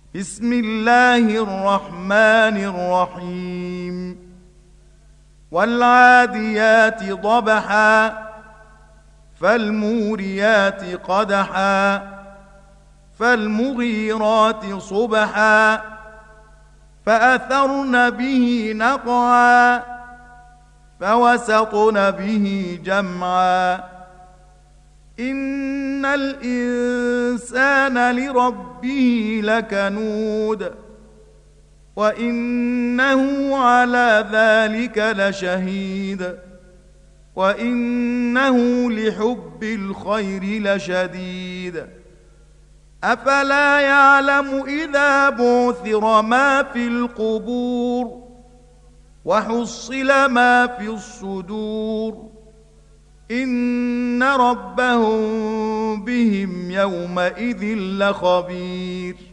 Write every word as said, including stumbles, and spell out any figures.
بسم الله الرحمن الرحيم والعاديات ضبحا فالموريات قدحا فالمغيرات صبحا فأثرن به نقعا فوسطن به جمعا إن الإنسان لربه لكنود وإنه على ذلك لشهيد وإنه لحب الخير لشديد أفلا يعلم إذا بعثر ما في القبور وحصل ما في الصدور إن ربهم بهم يومئذ لخبير